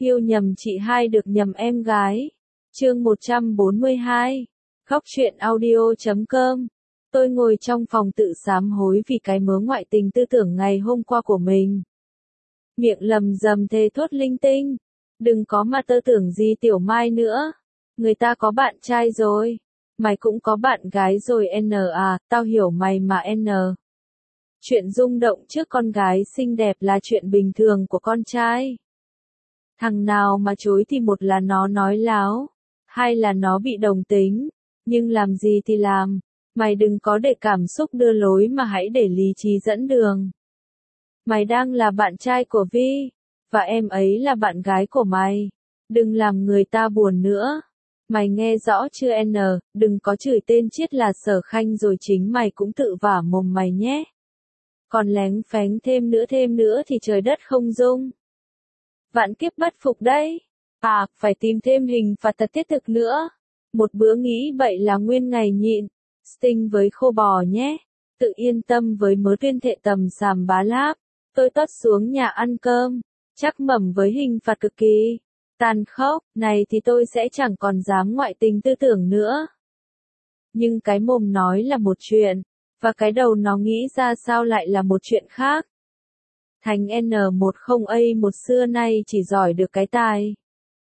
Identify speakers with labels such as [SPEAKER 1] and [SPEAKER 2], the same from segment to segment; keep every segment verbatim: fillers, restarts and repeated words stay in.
[SPEAKER 1] Yêu nhầm chị hai được nhầm em gái. Chương một trăm bốn mươi hai. Khóc chuyện audio chấm com. Tôi ngồi trong phòng tự sám hối vì cái mớ ngoại tình tư tưởng ngày hôm qua của mình. Miệng lầm rầm thề thốt linh tinh. Đừng có mà tơ tưởng gì Tiểu Mai nữa. Người ta có bạn trai rồi. Mày cũng có bạn gái rồi N à, tao hiểu mày mà N. Chuyện rung động trước con gái xinh đẹp là chuyện bình thường của con trai. Thằng nào mà chối thì một là nó nói láo, hai là nó bị đồng tính, nhưng làm gì thì làm, mày đừng có để cảm xúc đưa lối mà hãy để lý trí dẫn đường. Mày đang là bạn trai của Vi, và em ấy là bạn gái của mày, đừng làm người ta buồn nữa. Mày nghe rõ chưa N, đừng có chửi tên Chiết là Sở Khanh rồi chính mày cũng tự vả mồm mày nhé. Còn léng phén thêm nữa thêm nữa thì trời đất không dung. Vạn kiếp bất phục đấy. À, phải tìm thêm hình phạt thật thiết thực nữa. Một bữa nghĩ bậy là nguyên ngày nhịn. Sting với khô bò nhé. Tự yên tâm với mớ tuyên thệ tầm xàm bá láp. Tôi tót xuống nhà ăn cơm. Chắc mẩm với hình phạt cực kỳ tàn khốc, này thì tôi sẽ chẳng còn dám ngoại tình tư tưởng nữa. Nhưng cái mồm nói là một chuyện, và cái đầu nó nghĩ ra sao lại là một chuyện khác. Thành N một không A một xưa nay chỉ giỏi được cái tài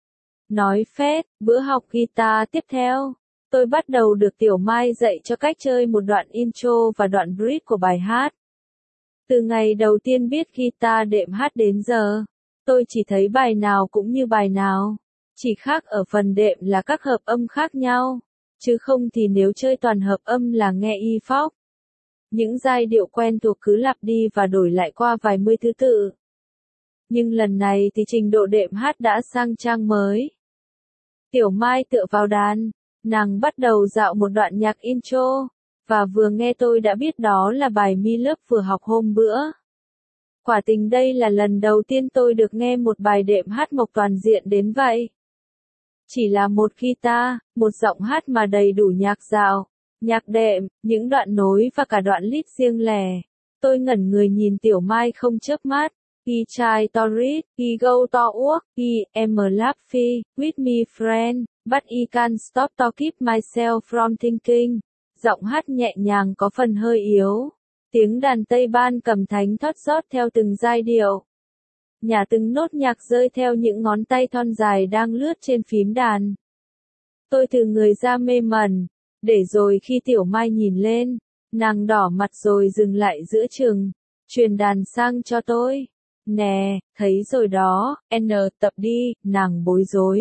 [SPEAKER 1] nói phét. Bữa học guitar tiếp theo, tôi bắt đầu được Tiểu Mai dạy cho cách chơi một đoạn intro và đoạn bridge của bài hát. Từ ngày đầu tiên biết guitar đệm hát đến giờ, tôi chỉ thấy bài nào cũng như bài nào, chỉ khác ở phần đệm là các hợp âm khác nhau, chứ không thì nếu chơi toàn hợp âm là nghe y phóc. Những giai điệu quen thuộc cứ lặp đi và đổi lại qua vài mươi thứ tự. Nhưng lần này thì trình độ đệm hát đã sang trang mới. Tiểu Mai tựa vào đàn, nàng bắt đầu dạo một đoạn nhạc intro, và vừa nghe tôi đã biết đó là bài mi lớp vừa học hôm bữa. Quả tình đây là lần đầu tiên tôi được nghe một bài đệm hát mộc toàn diện đến vậy. Chỉ là một guitar, một giọng hát mà đầy đủ nhạc dạo, nhạc đệm, những đoạn nối và cả đoạn lead riêng lẻ. Tôi ngẩn người nhìn Tiểu Mai không chớp mắt. He try to read, he go to work, he am laughing with me friend, but he can't stop to keep myself from thinking. Giọng hát nhẹ nhàng có phần hơi yếu. Tiếng đàn Tây Ban cầm thánh thót rót theo từng giai điệu. Nhả từng nốt nhạc rơi theo những ngón tay thon dài đang lướt trên phím đàn. Tôi từ người ra mê mẩn, để rồi khi Tiểu Mai nhìn lên, nàng đỏ mặt rồi dừng lại giữa chừng, truyền đàn sang cho tôi. Nè, thấy rồi đó, N tập đi, nàng bối rối.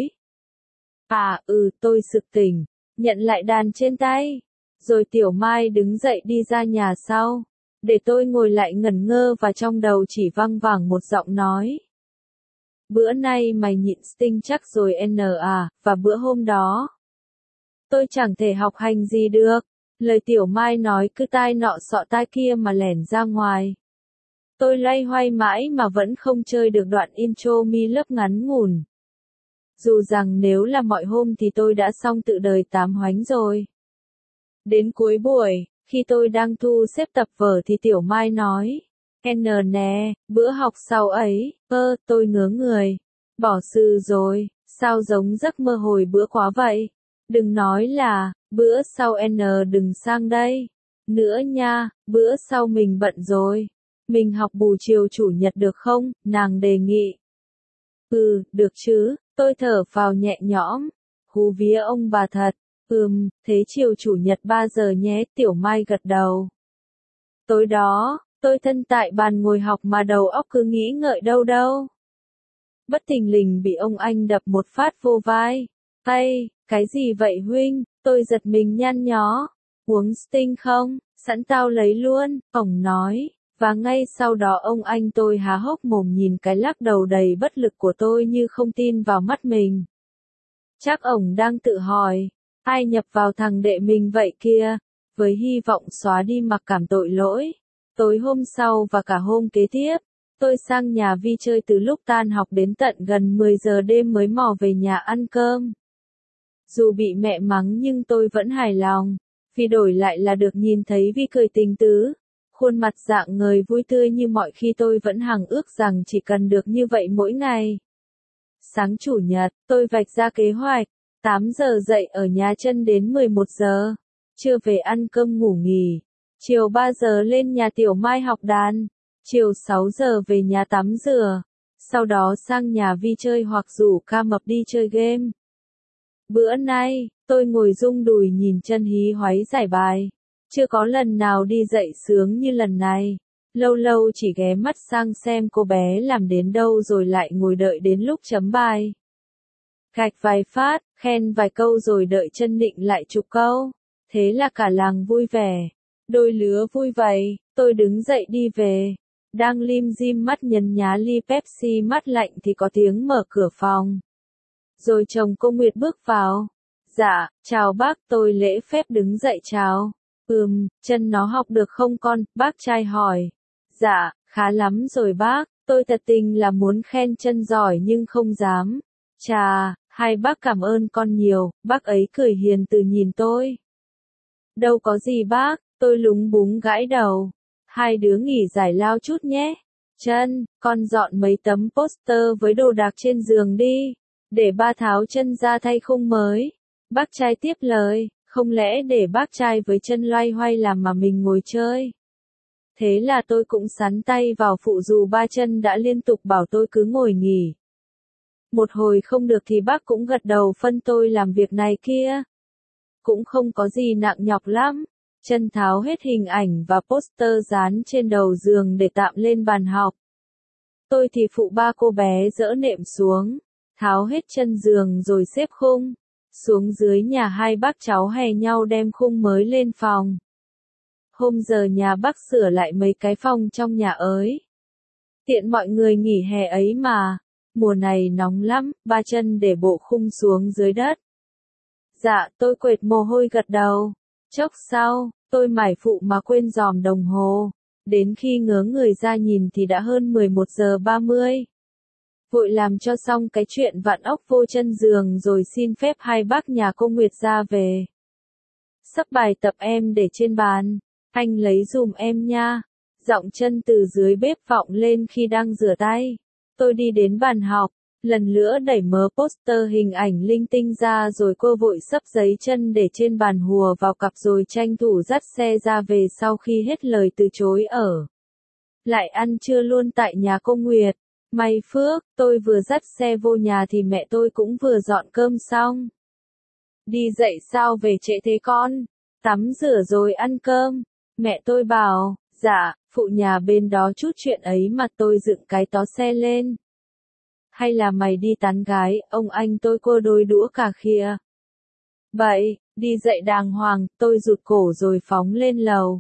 [SPEAKER 1] À, ừ, tôi sực tỉnh, nhận lại đàn trên tay. Rồi Tiểu Mai đứng dậy đi ra nhà sau, để tôi ngồi lại ngẩn ngơ và trong đầu chỉ văng vẳng một giọng nói. Bữa nay mày nhịn Sting chắc rồi N à, và bữa hôm đó. Tôi chẳng thể học hành gì được, lời Tiểu Mai nói cứ tai nọ sọ tai kia mà lẻn ra ngoài. Tôi loay hoay mãi mà vẫn không chơi được đoạn intro mi lớp ngắn ngủn. Dù rằng nếu là mọi hôm thì tôi đã xong tự đời tám hoánh rồi. Đến cuối buổi, khi tôi đang thu xếp tập vở thì Tiểu Mai nói, N nè, bữa học sau ấy, ơ, tôi ngớ người. Bỏ sư rồi, sao giống giấc mơ hồi bữa quá vậy? Đừng nói là, bữa sau N đừng sang đây. Nữa nha, bữa sau mình bận rồi. Mình học bù chiều chủ nhật được không? Nàng đề nghị. Ừ, được chứ, tôi thở phào nhẹ nhõm. Hú vía ông bà thật. Ừm, thế chiều chủ nhật ba giờ nhé, Tiểu Mai gật đầu. Tối đó, tôi thân tại bàn ngồi học mà đầu óc cứ nghĩ ngợi đâu đâu. Bất thình lình bị ông anh đập một phát vô vai. Ây, cái gì vậy huynh? Tôi giật mình nhăn nhó. Uống Sting không? Sẵn tao lấy luôn, ổng nói. Và ngay sau đó ông anh tôi há hốc mồm nhìn cái lắc đầu đầy bất lực của tôi như không tin vào mắt mình. Chắc ổng đang tự hỏi, ai nhập vào thằng đệ mình vậy kia, với hy vọng xóa đi mặc cảm tội lỗi. Tối hôm sau và cả hôm kế tiếp, tôi sang nhà Vi chơi từ lúc tan học đến tận gần mười giờ đêm mới mò về nhà ăn cơm. Dù bị mẹ mắng nhưng tôi vẫn hài lòng, vì đổi lại là được nhìn thấy Vi cười tình tứ. Khuôn mặt rạng ngời vui tươi như mọi khi tôi vẫn hằng ước rằng chỉ cần được như vậy mỗi ngày. Sáng chủ nhật, tôi vạch ra kế hoạch. tám giờ dậy ở nhà chân đến mười một giờ. Trưa về ăn cơm ngủ nghỉ. Chiều ba giờ lên nhà Tiểu Mai học đàn. Chiều sáu giờ về nhà tắm rửa. Sau đó sang nhà Vi chơi hoặc rủ Ca Mập đi chơi game. Bữa nay, tôi ngồi rung đùi nhìn chân hí hoáy giải bài. Chưa có lần nào đi dậy sướng như lần này. Lâu lâu chỉ ghé mắt sang xem cô bé làm đến đâu rồi lại ngồi đợi đến lúc chấm bài. Gạch vài phát, khen vài câu rồi đợi chân định lại chục câu. Thế là cả làng vui vẻ. Đôi lứa vui vậy, tôi đứng dậy đi về. Đang lim dim mắt nhấn nhá ly Pepsi mát lạnh thì có tiếng mở cửa phòng. Rồi chồng cô Nguyệt bước vào. Dạ, chào bác, tôi lễ phép đứng dậy chào. Ừm, chân nó học được không con, bác trai hỏi. Dạ, khá lắm rồi bác, tôi thật tình là muốn khen chân giỏi nhưng không dám. Chà, hai bác cảm ơn con nhiều, bác ấy cười hiền từ nhìn tôi. Đâu có gì bác, tôi lúng búng gãi đầu. Hai đứa nghỉ giải lao chút nhé. Chân, con dọn mấy tấm poster với đồ đạc trên giường đi. Để ba tháo chân ra thay khung mới. Bác trai tiếp lời, không lẽ để bác trai với chân loay hoay làm mà mình ngồi chơi. Thế là tôi cũng sắn tay vào phụ dù ba chân đã liên tục bảo tôi cứ ngồi nghỉ. Một hồi không được thì bác cũng gật đầu phân tôi làm việc này kia. Cũng không có gì nặng nhọc lắm. Chân tháo hết hình ảnh và poster dán trên đầu giường để tạm lên bàn học. Tôi thì phụ ba cô bé dỡ nệm xuống, tháo hết chân giường rồi xếp khung. Xuống dưới nhà hai bác cháu hè nhau đem khung mới lên phòng. Hôm giờ nhà bác sửa lại mấy cái phòng trong nhà ấy. Tiện mọi người nghỉ hè ấy mà. Mùa này nóng lắm, ba chân để bộ khung xuống dưới đất. Dạ, tôi quệt mồ hôi gật đầu. Chốc sau, tôi mải phụ mà quên dòm đồng hồ. Đến khi ngớ người ra nhìn thì đã hơn mười một giờ ba mươi. Vội làm cho xong cái chuyện vặn ốc vô chân giường rồi xin phép hai bác nhà cô Nguyệt ra về. Sắp bài tập em để trên bàn. Anh lấy dùm em nha. Giọng chân từ dưới bếp vọng lên khi đang rửa tay. Tôi đi đến bàn học, lần nữa đẩy mớ poster hình ảnh linh tinh ra rồi cô vội xấp giấy chân để trên bàn hùa vào cặp rồi tranh thủ dắt xe ra về sau khi hết lời từ chối ở. Lại ăn trưa luôn tại nhà cô Nguyệt. May phước, tôi vừa dắt xe vô nhà thì mẹ tôi cũng vừa dọn cơm xong. Đi dậy sao về trễ thế con? Tắm rửa rồi ăn cơm. Mẹ tôi bảo, dạ, phụ nhà bên đó chút chuyện ấy mà tôi dựng cái tó xe lên. Hay là mày đi tán gái, ông anh tôi cô đôi đũa cả khìa. Vậy, đi dậy đàng hoàng, tôi rụt cổ rồi phóng lên lầu.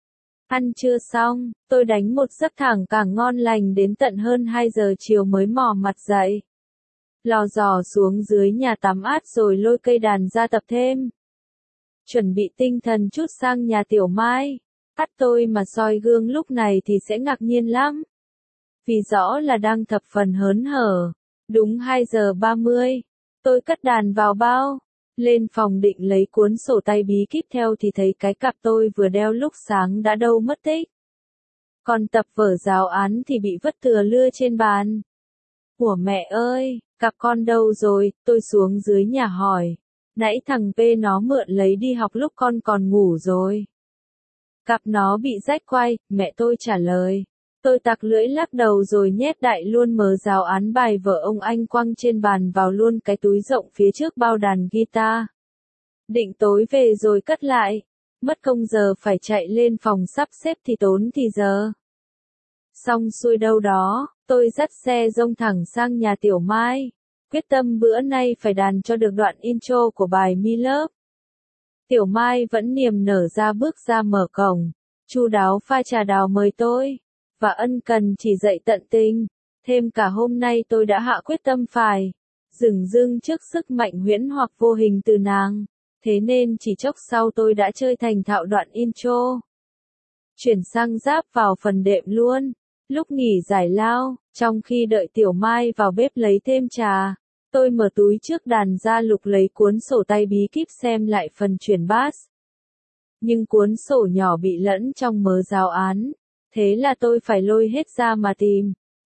[SPEAKER 1] Ăn trưa xong, tôi đánh một giấc thẳng càng ngon lành đến tận hơn hai giờ chiều mới mò mặt dậy. Lò dò xuống dưới nhà tắm át rồi lôi cây đàn ra tập thêm. Chuẩn bị tinh thần chút sang nhà Tiểu Mai. Ắt tôi mà soi gương lúc này thì sẽ ngạc nhiên lắm. Vì rõ là đang thập phần hớn hở. Đúng hai giờ ba mươi. Tôi cất đàn vào bao. Lên phòng định lấy cuốn sổ tay bí kíp theo thì thấy cái cặp tôi vừa đeo lúc sáng đã đâu mất tích. Còn tập vở giáo án thì bị vứt thừa lưa trên bàn. Ủa mẹ ơi, cặp con đâu rồi, tôi xuống dưới nhà hỏi. Nãy thằng P nó mượn lấy đi học lúc con còn ngủ rồi. Cặp nó bị rách quai, mẹ tôi trả lời. Tôi tặc lưỡi lắc đầu rồi nhét đại luôn mớ giáo án bài vở ông anh quăng trên bàn vào luôn cái túi rộng phía trước bao đàn guitar. Định tối về rồi cất lại. Mất công giờ phải chạy lên phòng sắp xếp thì tốn thì giờ. Xong xuôi đâu đó, tôi dắt xe rông thẳng sang nhà Tiểu Mai. Quyết tâm bữa nay phải đàn cho được đoạn intro của bài Me Love. Tiểu Mai vẫn niềm nở ra bước ra mở cổng. Chu đáo pha trà đào mời tôi. Và ân cần chỉ dạy tận tình. Thêm cả hôm nay tôi đã hạ quyết tâm phải. Dửng dưng trước sức mạnh huyễn hoặc vô hình từ nàng. Thế nên chỉ chốc sau tôi đã chơi thành thạo đoạn intro. Chuyển sang giáp vào phần đệm luôn. Lúc nghỉ giải lao, trong khi đợi Tiểu Mai vào bếp lấy thêm trà, tôi mở túi trước đàn ra lục lấy cuốn sổ tay bí kíp xem lại phần chuyển bass. Nhưng cuốn sổ nhỏ bị lẫn trong mớ giáo án, thế là tôi phải lôi hết ra mà tìm.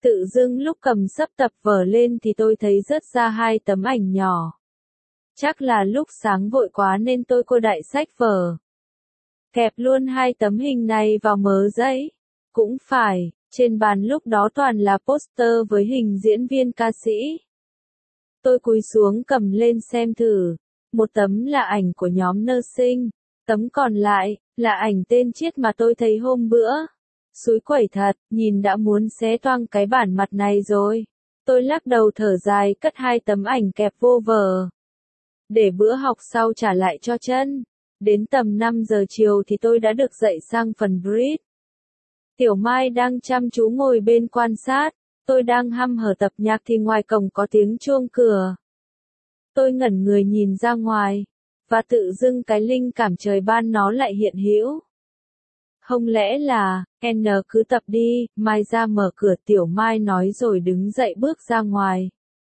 [SPEAKER 1] Tự dưng lúc cầm sấp tập vở lên thì tôi thấy rớt ra hai tấm ảnh nhỏ. Chắc là lúc sáng vội quá nên tôi cô đại sách vở. Kẹp luôn hai tấm hình này vào mớ giấy. Cũng phải, trên bàn lúc đó toàn là poster với hình diễn viên ca sĩ. Tôi cúi xuống cầm lên xem thử. Một tấm là ảnh của nhóm nursing, tấm còn lại là ảnh tên Chiết mà tôi thấy hôm bữa. Xúi quẩy thật, nhìn đã muốn xé toang cái bản mặt này rồi. Tôi lắc đầu thở dài cất hai tấm ảnh kẹp vô vở. Để bữa học sau trả lại cho chân. Đến tầm năm giờ chiều thì tôi đã được dậy sang phần bridge. Tiểu Mai đang chăm chú ngồi bên quan sát. Tôi đang hăm hở tập nhạc thì ngoài cổng có tiếng chuông cửa. Tôi ngẩn người nhìn ra ngoài. Và tự dưng cái linh cảm trời ban nó lại hiện hữu. Không lẽ là, N cứ tập đi, Mai ra mở cửa, Tiểu Mai nói rồi đứng dậy bước ra ngoài.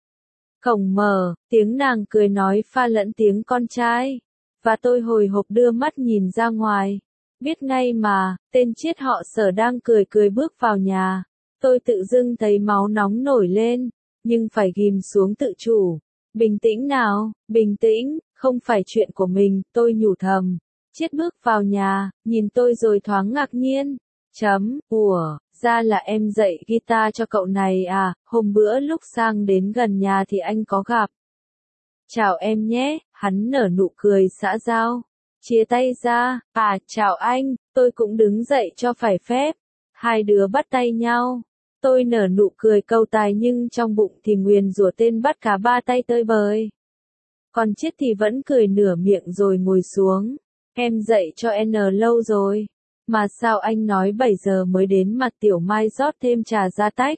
[SPEAKER 1] Cổng mở, tiếng nàng cười nói pha lẫn tiếng con trai. Và tôi hồi hộp đưa mắt nhìn ra ngoài. Biết ngay mà, tên Chiết họ Sở đang cười cười bước vào nhà. Tôi tự dưng thấy máu nóng nổi lên, nhưng phải ghim xuống tự chủ. Bình tĩnh nào, bình tĩnh, không phải chuyện của mình, tôi nhủ thầm. Chiết bước vào nhà, nhìn tôi rồi thoáng ngạc nhiên. Chấm, ủa, ra là em dạy guitar cho cậu này à, hôm bữa lúc sang đến gần nhà thì anh có gặp. Chào em nhé, hắn nở nụ cười xã giao. Chia tay ra, à, chào anh, tôi cũng đứng dậy cho phải phép. Hai đứa bắt tay nhau. Tôi nở nụ cười câu tài nhưng trong bụng thì nguyền rủa tên bắt cá ba tay tơi bời. Còn Chiết thì vẫn cười nửa miệng rồi ngồi xuống. Em dậy cho N lâu rồi. Mà sao anh nói bảy giờ mới đến mà Tiểu Mai rót thêm trà ra tách.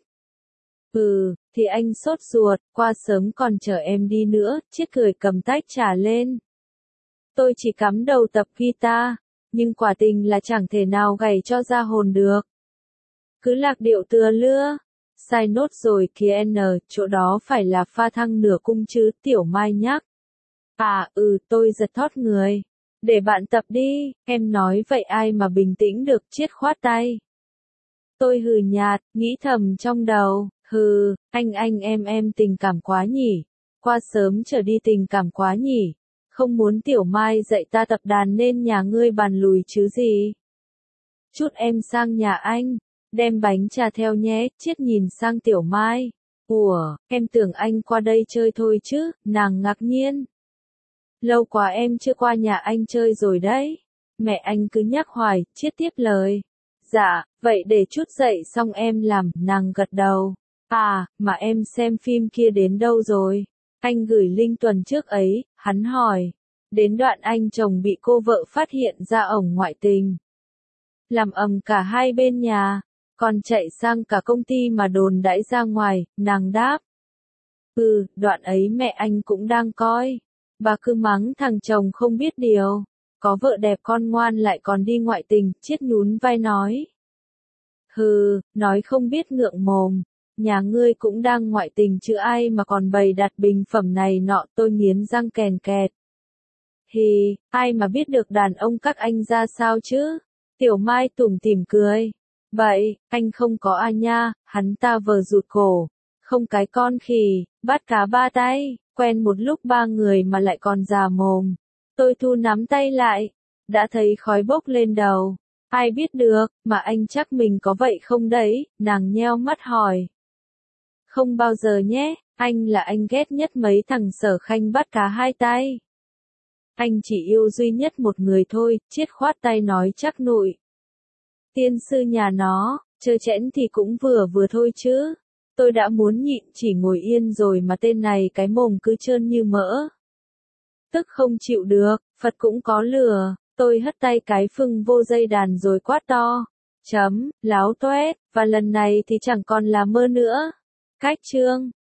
[SPEAKER 1] Ừ, thì anh sốt ruột, qua sớm còn chờ em đi nữa, Chiết cười cầm tách trà lên. Tôi chỉ cắm đầu tập guitar, nhưng quả tình là chẳng thể nào gảy cho ra hồn được. Cứ lạc điệu tựa lưa. Sai nốt rồi kìa N, chỗ đó phải là pha thăng nửa cung chứ, Tiểu Mai nhắc. À, ừ, tôi giật thót người. Để bạn tập đi, em nói vậy ai mà bình tĩnh được, Chiết khoát tay. Tôi hừ nhạt, nghĩ thầm trong đầu, hừ, anh anh em em tình cảm quá nhỉ. Qua sớm trở đi tình cảm quá nhỉ. Không muốn Tiểu Mai dạy ta tập đàn nên nhà ngươi bàn lùi chứ gì. Chút em sang nhà anh, đem bánh trà theo nhé, Chiết nhìn sang Tiểu Mai. Ủa, em tưởng anh qua đây chơi thôi chứ, nàng ngạc nhiên. Lâu quá em chưa qua nhà anh chơi rồi đấy. Mẹ anh cứ nhắc hoài, Chiết tiếp lời. Dạ, vậy để chút dậy xong em làm, nàng gật đầu. À, mà em xem phim kia đến đâu rồi? Anh gửi link tuần trước ấy, hắn hỏi. Đến đoạn anh chồng bị cô vợ phát hiện ra ổng ngoại tình. Làm ầm cả hai bên nhà, còn chạy sang cả công ty mà đồn đãi ra ngoài, nàng đáp. Ừ, đoạn ấy mẹ anh cũng đang coi. Bà cứ mắng thằng chồng không biết điều. Có vợ đẹp con ngoan lại còn đi ngoại tình, Chiết nhún vai nói. Hừ, nói không biết ngượng mồm. Nhà ngươi cũng đang ngoại tình chứ ai mà còn bày đặt bình phẩm này nọ, tôi nghiến răng kèn kẹt. Hì, ai mà biết được đàn ông các anh ra sao chứ? Tiểu Mai tủm tỉm cười. Vậy, anh không có à nha, hắn ta vờ rụt cổ. Không cái con khỉ, bắt cá ba tay, quen một lúc ba người mà lại còn già mồm. Tôi thu nắm tay lại, đã thấy khói bốc lên đầu. Ai biết được, mà anh chắc mình có vậy không đấy, nàng nheo mắt hỏi. Không bao giờ nhé, anh là anh ghét nhất mấy thằng Sở Khanh bắt cá hai tay. Anh chỉ yêu duy nhất một người thôi, Chiết khoát tay nói chắc nụi. Tiên sư nhà nó, chơi chẽn thì cũng vừa vừa thôi chứ. Tôi đã muốn nhịn chỉ ngồi yên rồi mà tên này cái mồm cứ trơn như mỡ. Tức không chịu được, Phật cũng có lừa, tôi hất tay cái phưng vô dây đàn rồi quát to. Chấm, láo toét, và lần này thì chẳng còn là mơ nữa. Cách chương.